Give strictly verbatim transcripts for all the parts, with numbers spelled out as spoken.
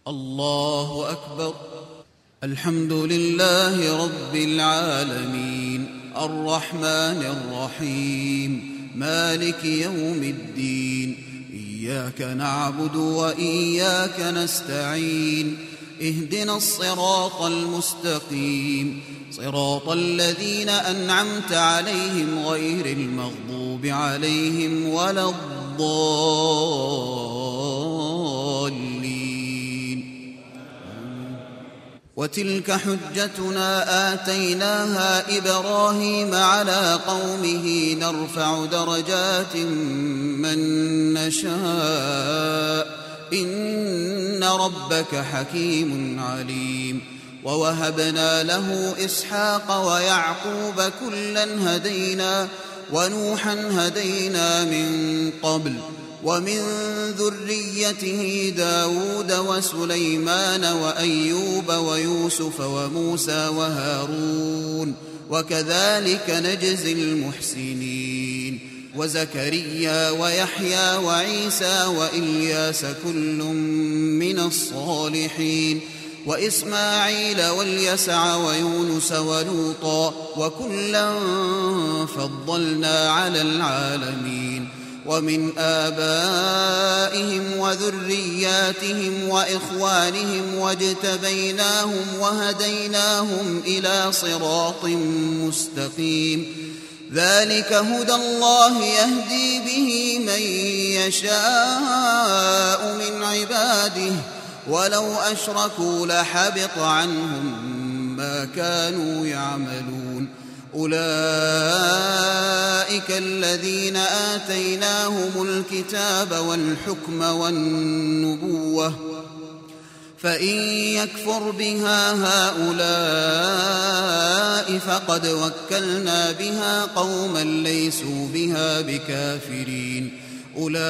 الله أكبر. الحمد لله رب العالمين، الرحمن الرحيم، مالك يوم الدين، إياك نعبد وإياك نستعين، اهدنا الصراط المستقيم، صراط الذين أنعمت عليهم غير المغضوب عليهم ولا الضالين. وتلك حجتنا آتيناها إبراهيم على قومه نرفع درجات من نشاء إن ربك حكيم عليم. ووهبنا له إسحاق ويعقوب كلا هدينا ونوحا هدينا من قبل ومن ذريته داود وسليمان وأيوب ويوسف وموسى وهارون وكذلك نجزي المحسنين. وزكريا ويحيى وعيسى وإلياس كل من الصالحين وإسماعيل واليسع ويونس ولوطا وكلا فضلنا على العالمين. ومن آبائهم وذرياتهم وإخوانهم واجتبيناهم وهديناهم إلى صراط مستقيم. ذلك هدى الله يهدي به من يشاء من عباده ولو أشركوا لحبط عنهم ما كانوا يعملون. أولئك الذين آتيناهم الكتاب والحكم والنبوة فإن يكفر بها هؤلاء فقد وكلنا بها قوما ليسوا بها بكافرين. أولئك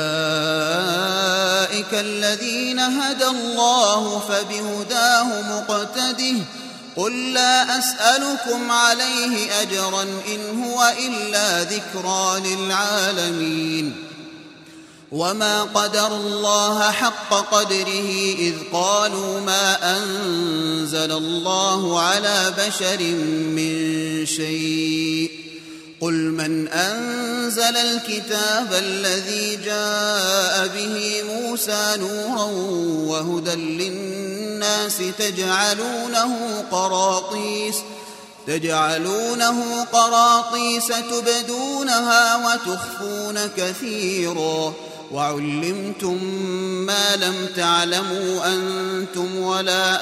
الذين هدى الله فبهداه مقتده قل لا أسألكم عليه أجرا إن هو إلا ذكرى للعالمين. وما قدر الله حق قدره إذ قالوا ما أنزل الله على بشر من شيء قل من أنزل الكتاب الذي جاء به موسى نورا وهدى للناس تجعلونه قراطيس تجعلونه قراطيس تبدونها وتخفون كثيرا وعلمتم ما لم تعلموا أنتم ولا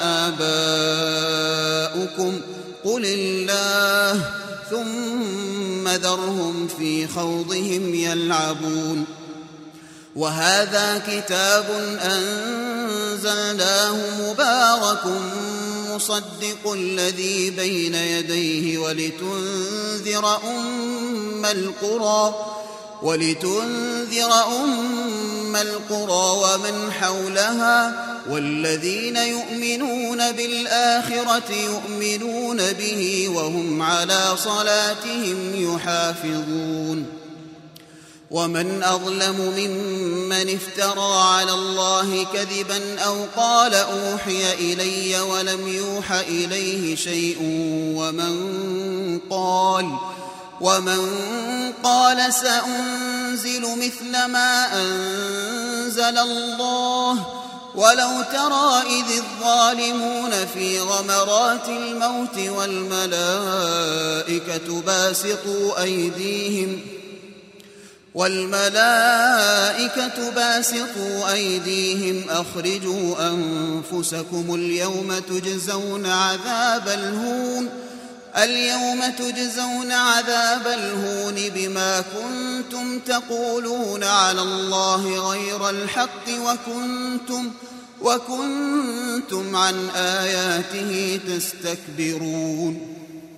آباؤكم قل الله ثم ذرهم في خوضهم يلعبون. وهذا كتاب أنزلناه مبارك مصدق الذي بين يديه ولتنذر أم القرى ولتنذر أم القرى ومن حولها والذين يؤمنون بالآخرة يؤمنون به وهم على صلاتهم يحافظون. ومن أظلم ممن افترى على الله كذبا أو قال أوحي إلي ولم يوح إليه شيء ومن قال ومن قال سأنزل مثل ما أنزل الله ولو ترى إذ الظالمون في غمرات الموت والملائكة باسطوا أيديهم والملائكة باسطوا أيديهم أخرجوا أنفسكم اليوم تجزون عذاب الهون اليوم تجزون عذاب الهون بما كنتم تقولون على الله غير الحق وكنتم وكنتم عن آياته تستكبرون.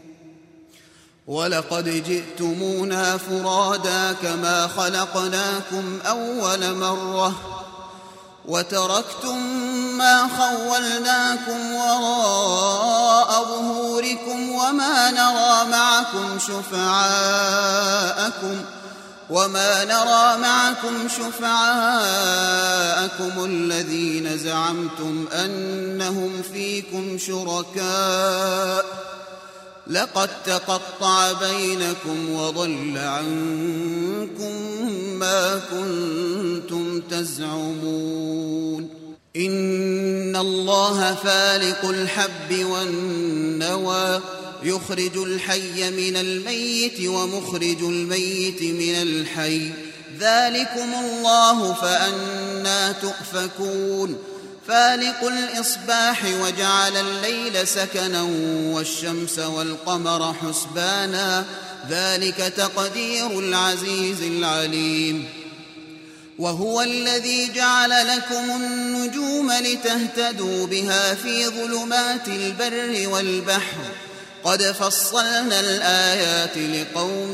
ولقد جئتمونا فرادا كما خلقناكم أول مرة وتركتم ما خولناكم وراء ظهوركم وما نرى معكم شفعاءكم وما نرى معكم شفعاءكم الذين زعمتم أنهم فيكم شركاء لقد تقطع بينكم وضل عنكم ما كنتم تزعمون إن الله فالق الحب والنوى يخرج الحي من الميت ومخرج الميت من الحي ذلكم الله فأنى تؤفكون فالق الإصباح وجعل الليل سكنا والشمس والقمر حسبانا ذلك تقدير العزيز العليم وهو الذي جعل لكم النجوم لتهتدوا بها في ظلمات البر والبحر قد فصلنا الآيات لقوم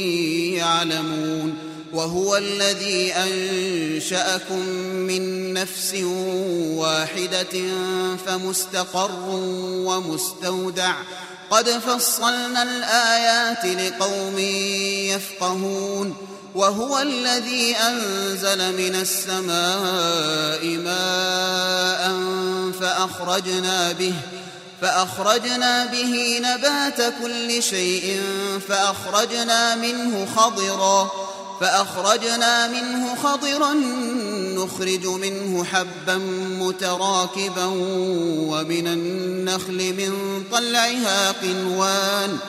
يعلمون وهو الذي أنشأكم من نفس واحدة فمستقر ومستودع قد فصلنا الآيات لقوم يفقهون وهو الذي أنزل من السماء ماء فأخرجنا به فأخرجنا به نبات كل شيء فأخرجنا منه خضرا فأخرجنا منه خضرا نخرج منه حبا متراكبا ومن النخل من طلعها قنوان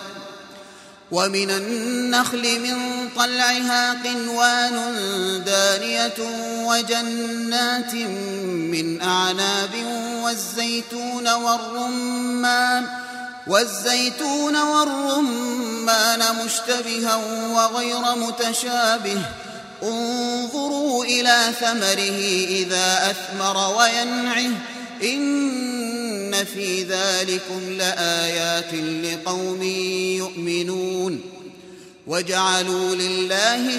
ومن النخل من طلعها قنوان دانية وجنات من أعناب والزيتون والرمان والزيتون والرمان مشتبها وغير متشابه انظروا إلى ثمره إذا أثمر وينعه إن في ذلكم لآيات لقوم يؤمنون وجعلوا لله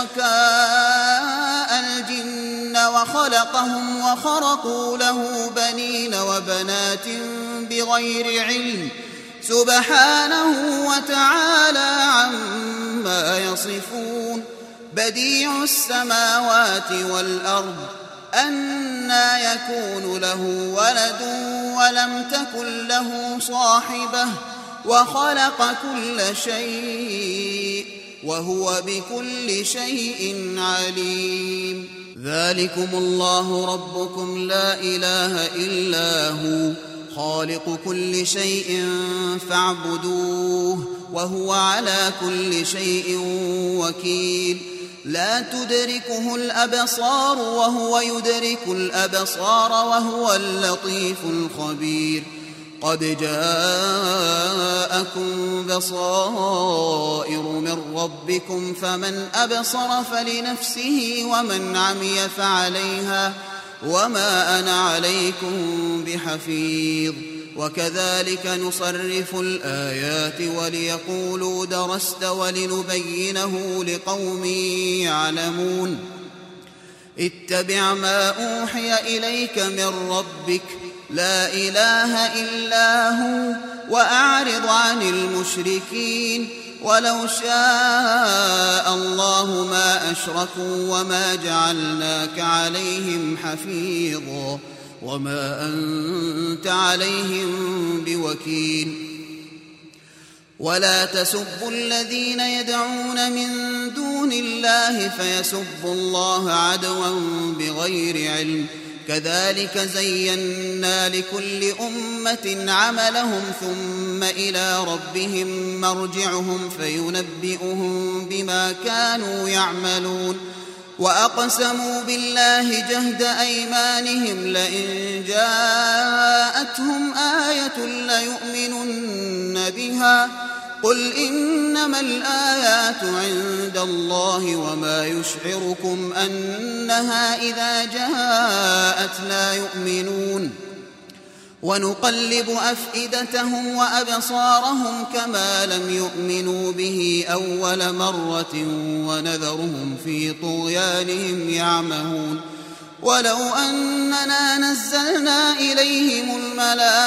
شركاء الجن وخلقهم وخرقوا له بنين وبنات بغير علم سبحانه وتعالى عما يصفون بديع السماوات والأرض أنى يكون له ولد ولم تكن له صاحبة وخلق كل شيء وهو بكل شيء عليم ذلكم الله ربكم لا إله إلا هو خالق كل شيء فاعبدوه وهو على كل شيء وكيل لا تدركه الأبصار وهو يدرك الأبصار وهو اللطيف الخبير قد جاءكم بصائر من ربكم فمن أبصر فلنفسه ومن عمي فعليها وما أنا عليكم بحفيظ وكذلك نصرف الآيات وليقولوا درست ولنبينه لقوم يعلمون اتبع ما أوحي إليك من ربك لا إله إلا هو وأعرض عن المشركين ولو شاء الله ما أشركوا وما جعلناك عليهم حفيظا وما أنت عليهم بوكيل ولا تسبوا الذين يدعون من دون الله فيسبوا الله عدوا بغير علم كذلك زينا لكل أمة عملهم ثم إلى ربهم مرجعهم فينبئهم بما كانوا يعملون وأقسموا بالله جهد أيمانهم لئن جاءتهم آية ليؤمنن بها قل إنما الآيات عند الله وما يشعركم أنها إذا جاءت لا يؤمنون ونقلب أفئدتهم وأبصارهم كما لم يؤمنوا به أول مرة ونذرهم في طغيانهم يعمهون ولو أننا نزلنا إليهم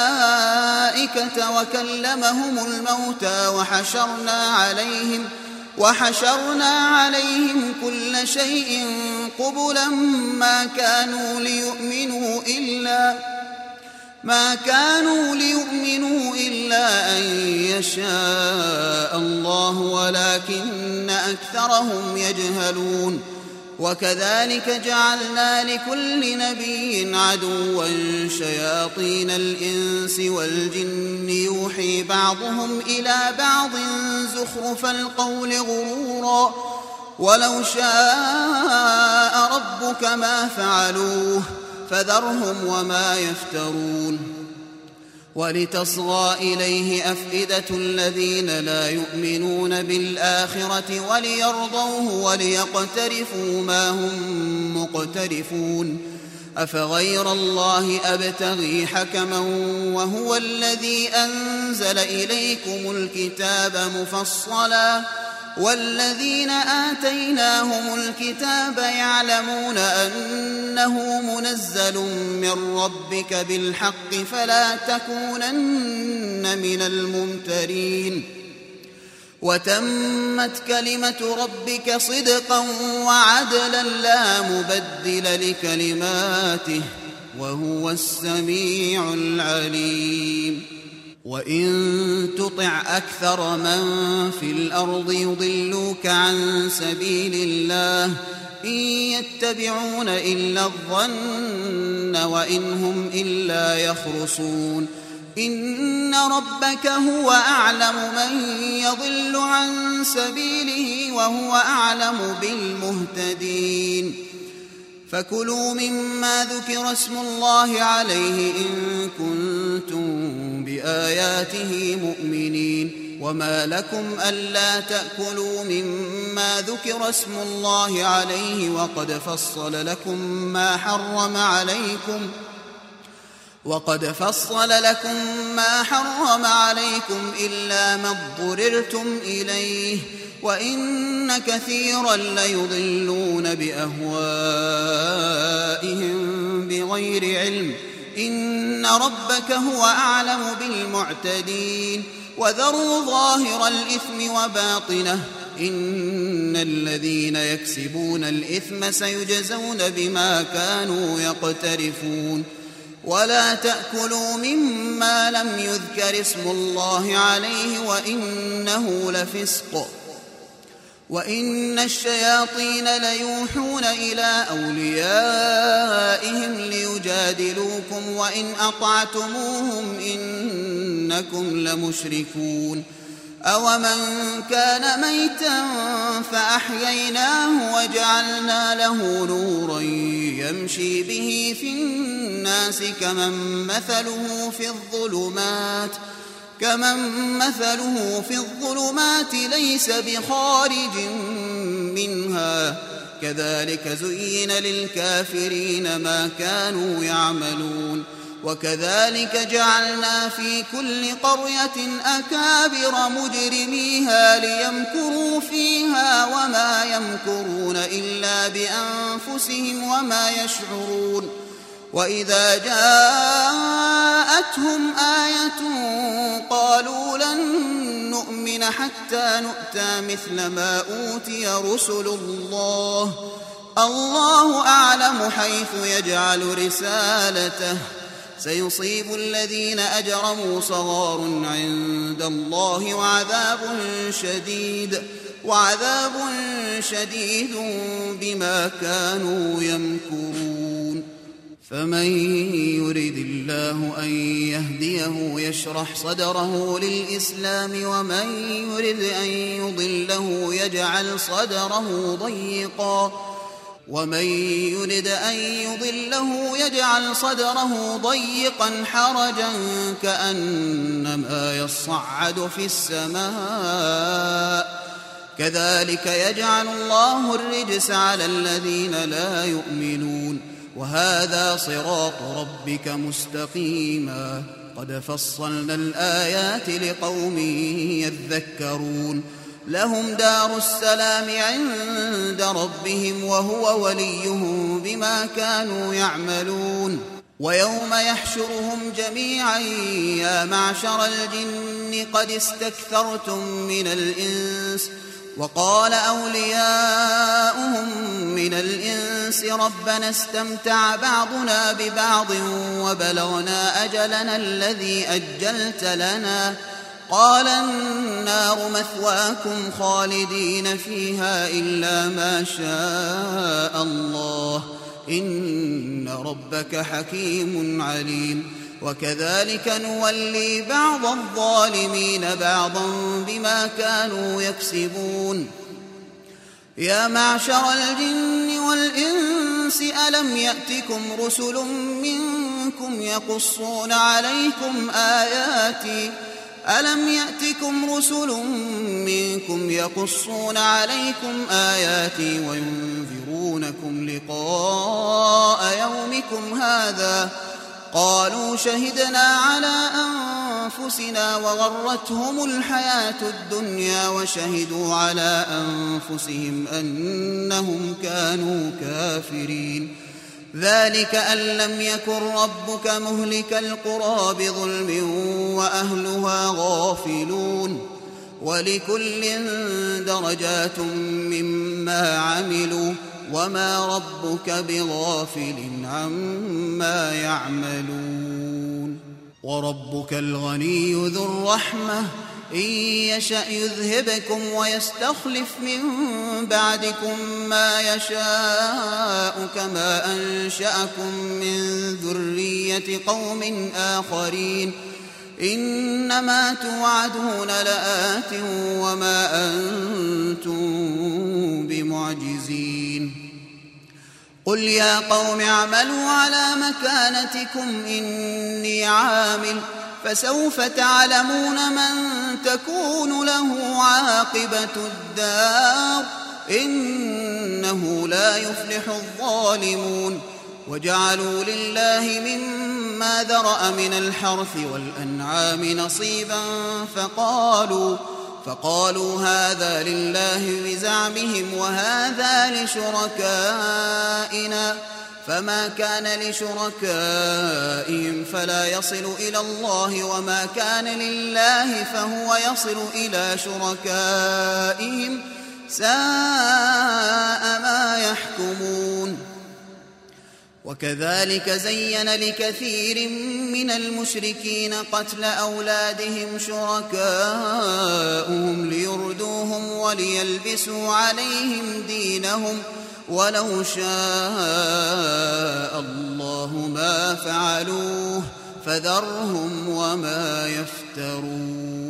الملائكة وكلمهم الموتى وحشرنا عليهم وحشرنا عليهم كل شيء قبلا ما كانوا ليؤمنوا إلا ما كانوا ليؤمنوا إلا أن يشاء الله ولكن أكثرهم يجهلون وكذلك جعلنا لكل نبي عدوا شياطين الإنس والجن يوحي بعضهم إلى بعض زخرف القول غرورا ولو شاء ربك ما فعلوه فذرهم وما يفترون ولتصغى إليه أفئدة الذين لا يؤمنون بالآخرة وليرضوه وليقترفوا ما هم مقترفون أفغير الله أبتغي حكما وهو الذي أنزل إليكم الكتاب مفصلا والذين آتيناهم الكتاب يعلمون أنه منزل من ربك بالحق فلا تكونن من الممترين وتمت كلمة ربك صدقا وعدلا لا مبدل لكلماته وهو السميع العليم وإن تطع أكثر من في الأرض يضلوك عن سبيل الله إن يتبعون إلا الظن وإن هم إلا يخرصون إن ربك هو أعلم من يضل عن سبيله وهو أعلم بالمهتدين فكلوا مما ذكر اسم الله عليه إن كنتم بآياته مؤمنين وما لكم ألا تأكلوا مما ذكر اسم الله عليه وقد فصل لكم ما حرم عليكم وقد فصل لكم ما حرم عليكم إلا ما اضطررتم إليه وإن كثيرا ليضلون بأهوائهم بغير علم إن ربك هو أعلم بالمعتدين وذروا ظاهر الإثم وباطنه إن الذين يكسبون الإثم سيجزون بما كانوا يقترفون ولا تأكلوا مما لم يذكر اسم الله عليه وإنه لفسق وإن الشياطين ليوحون إلى أوليائهم ليجادلوكم وإن أطعتموهم إنكم لمشركون أومن كان ميتا فأحييناه وجعلنا له نورا يمشي به في الناس كمن مثله في الظلمات كمن مثله في الظلمات ليس بخارج منها كذلك زين للكافرين ما كانوا يعملون وكذلك جعلنا في كل قرية أكابر مجرميها ليمكروا فيها وما يمكرون إلا بأنفسهم وما يشعرون وإذا جاءتهم آية قالوا لن نؤمن حتى نؤتى مثل ما أوتي رسل الله الله أعلم حيث يجعل رسالته سيصيب الذين أجرموا صغار عند الله وعذاب شديد وعذاب شديد بما كانوا يمكرون فمن يرد الله أن يهديه يشرح صدره للإسلام ومن يرد أن يضله يجعل صدره ضيقا ومن يرد أن يضله يجعل صدره ضيقا حرجا كأنما يصعد في السماء كذلك يجعل الله الرجس على الذين لا يؤمنون وهذا صراط ربك مستقيما قد فصلنا الآيات لقوم يذكرون لهم دار السلام عند ربهم وهو وليهم بما كانوا يعملون ويوم يحشرهم جميعا يا معشر الجن قد استكثرتم من الإنس وقال أولياؤهم من الإنس ربنا استمتع بعضنا ببعض وبلغنا أجلنا الذي أجلت لنا قال النار مثواكم خالدين فيها إلا ما شاء الله إن ربك حكيم عليم وكذلك نولي بعض الظالمين بعضا بما كانوا يكسبون يا معشر الجن والإنس ألم يأتكم رسل منكم يقصون عليكم آياتي ألم يأتكم رسل منكم يقصون عليكم آياتي وينذرونكم لقاء يومكم هذا قالوا شهدنا على أنفسنا وغرتهم الحياة الدنيا وشهدوا على أنفسهم أنهم كانوا كافرين ذلك أن لم يكن ربك مهلك القرى بظلم وأهلها غافلون ولكل درجات مما عملوا وما ربك بغافل عما يعملون وربك الغني ذو الرحمة إن يشأ يذهبكم ويستخلف من بعدكم ما يشاء كما أنشأكم من ذرية قوم آخرين إنما توعدون لآت وما أنتم بمعجزين قل يا قوم اعملوا على مكانتكم إني عامل فسوف تعلمون من تكون له عاقبة الدار إنه لا يفلح الظالمون وجعلوا لله مما ذرأ من الحرث والأنعام نصيبا فقالوا فقالوا هذا لله بزعمهم وهذا لشركائنا فما كان لشركائهم فلا يصل إلى الله وما كان لله فهو يصل إلى شركائهم ساء ما يحكمون وكذلك زين لكثير من المشركين قتل أولادهم شركاؤهم ليردوهم وليلبسوا عليهم دينهم ولو شاء الله ما فعلوه فذرهم وما يفترون